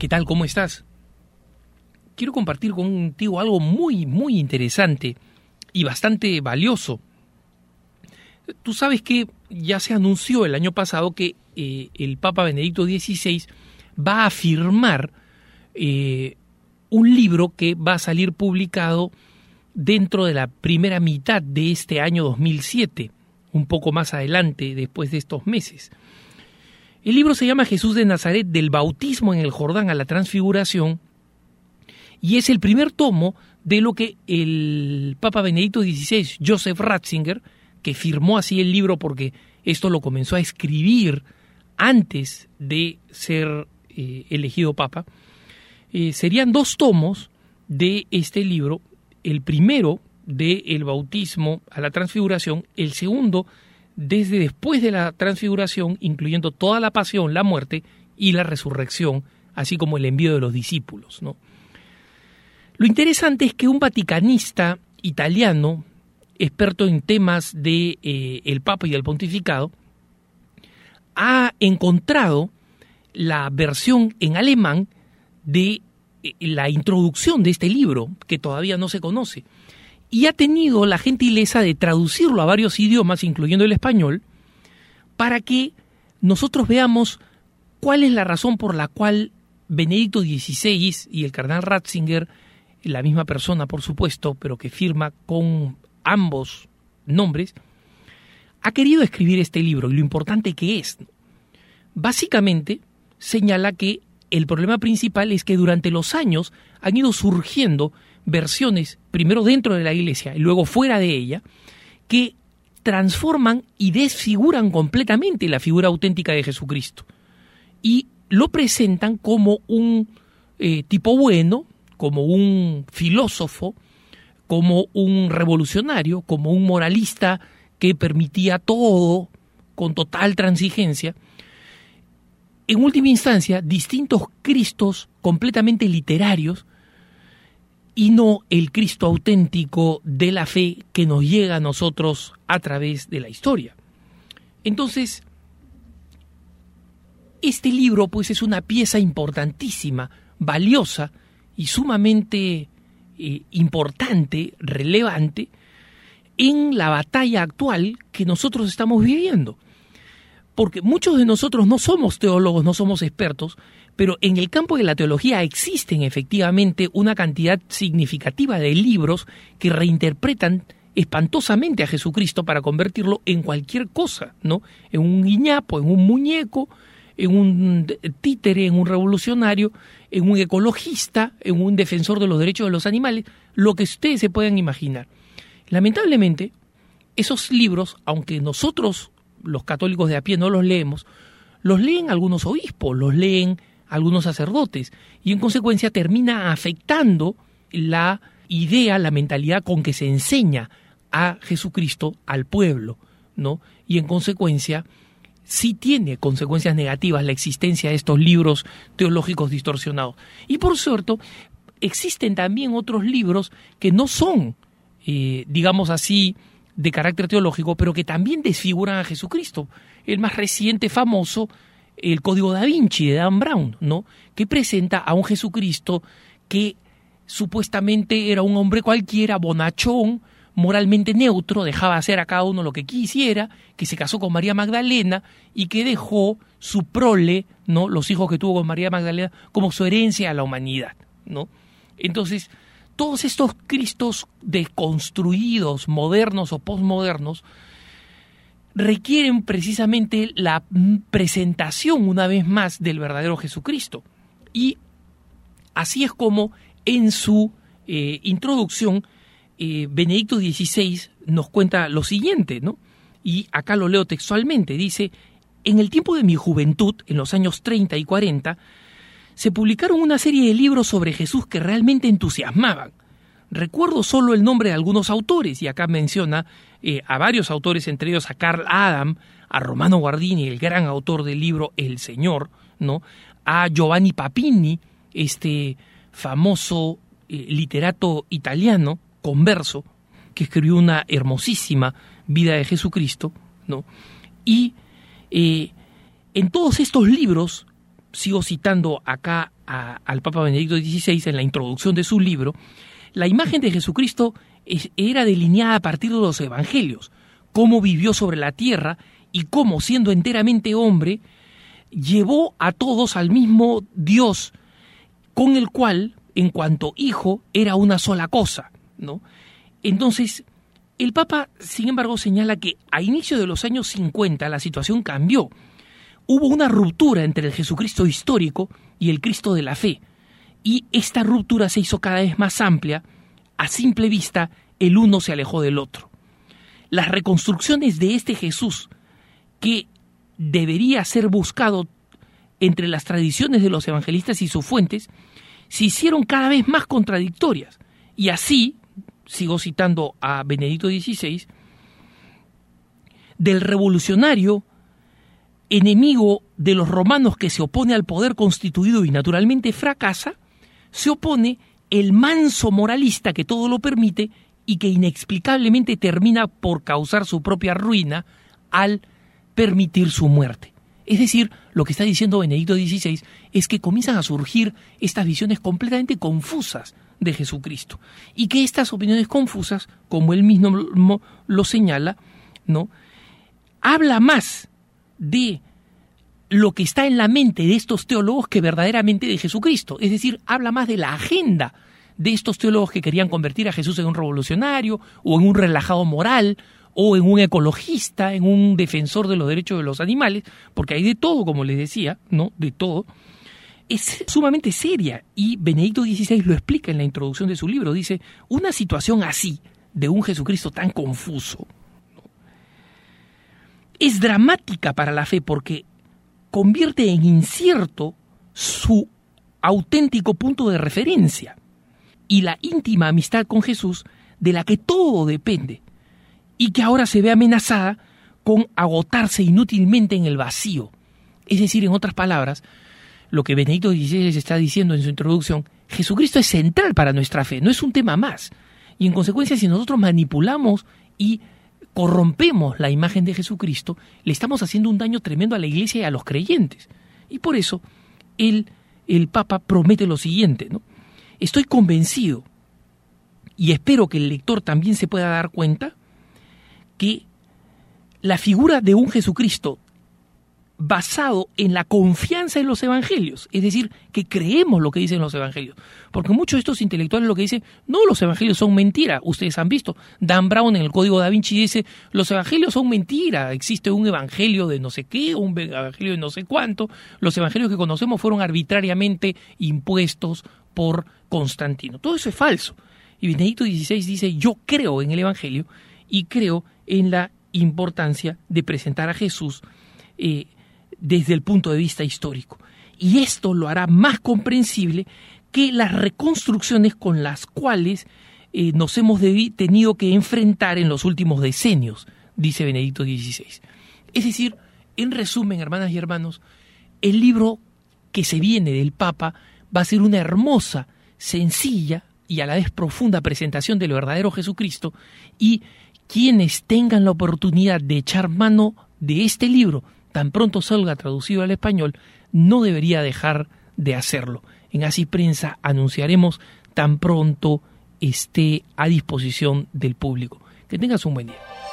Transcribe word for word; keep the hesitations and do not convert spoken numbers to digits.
¿qué tal? ¿Cómo estás? Quiero compartir contigo algo muy, muy interesante y bastante valioso. Tú sabes que ya se anunció el año pasado que eh, el Papa Benedicto dieciséis va a firmar eh, un libro que va a salir publicado dentro de la primera mitad de este año dos mil siete, un poco más adelante, después de estos meses. El libro se llama Jesús de Nazaret, del bautismo en el Jordán a la transfiguración, y es el primer tomo de lo que el Papa Benedicto dieciséis, Joseph Ratzinger, que firmó así el libro porque esto lo comenzó a escribir antes de ser eh, elegido Papa, eh, serían dos tomos de este libro, el primero de el bautismo a la transfiguración, el segundo desde después de la transfiguración, incluyendo toda la pasión, la muerte y la resurrección, así como el envío de los discípulos, ¿no? Lo interesante es que un vaticanista italiano, experto en temas de eh, el Papa y el pontificado, ha encontrado la versión en alemán de eh, la introducción de este libro, que todavía no se conoce, y ha tenido la gentileza de traducirlo a varios idiomas, incluyendo el español, para que nosotros veamos cuál es la razón por la cual Benedicto dieciséis y el cardenal Ratzinger, la misma persona por supuesto, pero que firma con ambos nombres, ha querido escribir este libro y lo importante que es. Básicamente señala que el problema principal es que durante los años han ido surgiendo versiones, primero dentro de la Iglesia y luego fuera de ella, que transforman y desfiguran completamente la figura auténtica de Jesucristo y lo presentan como un eh, tipo bueno, como un filósofo, como un revolucionario, como un moralista que permitía todo con total transigencia. En última instancia, distintos Cristos completamente literarios y no el Cristo auténtico de la fe que nos llega a nosotros a través de la historia. Entonces, este libro pues es una pieza importantísima, valiosa y sumamente eh, importante, relevante en la batalla actual que nosotros estamos viviendo. Porque muchos de nosotros no somos teólogos, no somos expertos, pero en el campo de la teología existen efectivamente una cantidad significativa de libros que reinterpretan espantosamente a Jesucristo para convertirlo en cualquier cosa, ¿no? En un guiñapo, en un muñeco, en un títere, en un revolucionario, en un ecologista, en un defensor de los derechos de los animales, lo que ustedes se puedan imaginar. Lamentablemente, esos libros, aunque nosotros, los católicos de a pie, no los leemos, los leen algunos obispos, los leen algunos sacerdotes, y en consecuencia termina afectando la idea, la mentalidad con que se enseña a Jesucristo al pueblo, ¿no? Y en consecuencia sí tiene consecuencias negativas la existencia de estos libros teológicos distorsionados. Y por cierto, existen también otros libros que no son, eh, digamos así, de carácter teológico, pero que también desfiguran a Jesucristo. El más reciente, famoso, el Código da Vinci de Dan Brown, ¿no? Que presenta a un Jesucristo que supuestamente era un hombre cualquiera, bonachón, moralmente neutro, dejaba hacer a cada uno lo que quisiera, que se casó con María Magdalena y que dejó su prole, ¿no? Los hijos que tuvo con María Magdalena, como su herencia a la humanidad, ¿no? Entonces, todos estos Cristos deconstruidos, modernos o posmodernos, requieren precisamente la presentación una vez más del verdadero Jesucristo. Y así es como en su eh, introducción eh, Benedicto dieciséis nos cuenta lo siguiente, ¿no? Y acá lo leo textualmente, dice: en el tiempo de mi juventud, en los años treinta y cuarenta, se publicaron una serie de libros sobre Jesús que realmente entusiasmaban. Recuerdo solo el nombre de algunos autores, y acá menciona eh, a varios autores, entre ellos a Karl Adam, a Romano Guardini, el gran autor del libro El Señor, ¿no? A Giovanni Papini, este famoso eh, literato italiano, converso, que escribió una hermosísima vida de Jesucristo, ¿no? Y eh, en todos estos libros sigo citando acá a, al Papa Benedicto dieciséis en la introducción de su libro, la imagen de Jesucristo es, era delineada a partir de los evangelios, cómo vivió sobre la tierra y cómo, siendo enteramente hombre, llevó a todos al mismo Dios, con el cual, en cuanto hijo, era una sola cosa, ¿no? Entonces, el Papa, sin embargo, señala que a inicio de los años cincuenta la situación cambió. Hubo una ruptura entre el Jesucristo histórico y el Cristo de la fe, y esta ruptura se hizo cada vez más amplia. A simple vista, el uno se alejó del otro. Las reconstrucciones de este Jesús, que debería ser buscado entre las tradiciones de los evangelistas y sus fuentes, se hicieron cada vez más contradictorias. Y así, sigo citando a Benedicto dieciséis, del revolucionario, enemigo de los romanos que se opone al poder constituido y naturalmente fracasa, se opone el manso moralista que todo lo permite y que inexplicablemente termina por causar su propia ruina al permitir su muerte. Es decir, lo que está diciendo Benedicto dieciséis es que comienzan a surgir estas visiones completamente confusas de Jesucristo, y que estas opiniones confusas, como él mismo lo señala, ¿no?, habla más de lo que está en la mente de estos teólogos que verdaderamente de Jesucristo. Es decir, habla más de la agenda de estos teólogos que querían convertir a Jesús en un revolucionario o en un relajado moral o en un ecologista, en un defensor de los derechos de los animales, porque hay de todo, como les decía, ¿no?, de todo. Es sumamente seria, y Benedicto dieciséis lo explica en la introducción de su libro. Dice, una situación así, de un Jesucristo tan confuso, ¿no?, es dramática para la fe porque convierte en incierto su auténtico punto de referencia y la íntima amistad con Jesús de la que todo depende, y que ahora se ve amenazada con agotarse inútilmente en el vacío. Es decir, en otras palabras, lo que Benedicto dieciséis está diciendo en su introducción, Jesucristo es central para nuestra fe, no es un tema más. Y en consecuencia, si nosotros manipulamos y corrompemos la imagen de Jesucristo, le estamos haciendo un daño tremendo a la Iglesia y a los creyentes. Y por eso, el, el Papa promete lo siguiente, ¿no? Estoy convencido, y espero que el lector también se pueda dar cuenta, que la figura de un Jesucristo basado en la confianza en los evangelios, es decir, que creemos lo que dicen los evangelios, porque muchos de estos intelectuales lo que dicen, no, los evangelios son mentira. Ustedes han visto, Dan Brown en el Código Da Vinci dice, los evangelios son mentira, existe un evangelio de no sé qué, un evangelio de no sé cuánto, los evangelios que conocemos fueron arbitrariamente impuestos por Constantino. Todo eso es falso. Y Benedicto dieciséis dice, yo creo en el evangelio y creo en la importancia de presentar a Jesús eh, desde el punto de vista histórico. Y esto lo hará más comprensible que las reconstrucciones con las cuales eh, nos hemos de, tenido que enfrentar en los últimos decenios, dice Benedicto dieciséis. Es decir, en resumen, hermanas y hermanos, el libro que se viene del Papa va a ser una hermosa, sencilla y a la vez profunda presentación del verdadero Jesucristo, y quienes tengan la oportunidad de echar mano de este libro, tan pronto salga traducido al español, no debería dejar de hacerlo. En Así Prensa anunciaremos tan pronto esté a disposición del público. Que tengas un buen día.